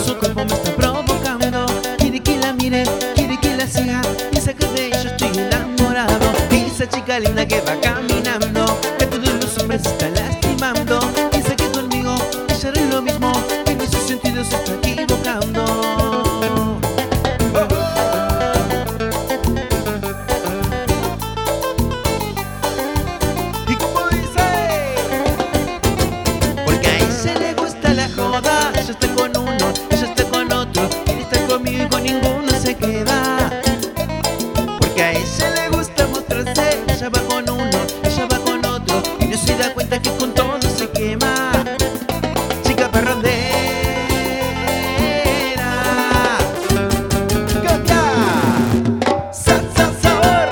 su cuerpo me está provocando. Quiere que la mire, quiere que la siga, piensa que de ella estoy enamorado. Esa chica linda que va caminando, que a todos los hombres está lastimando. Piensa que conmigo ella hará lo mismo, que en esos sentidos se está equivocando. Y como dice, porque a ella le gusta la joda. Ella está con uno, ella está con otro, quiere estar conmigo y con ninguno se queda. Porque a ella le gusta mostrarse, ella va con uno, ella va con otro, y no se da cuenta que con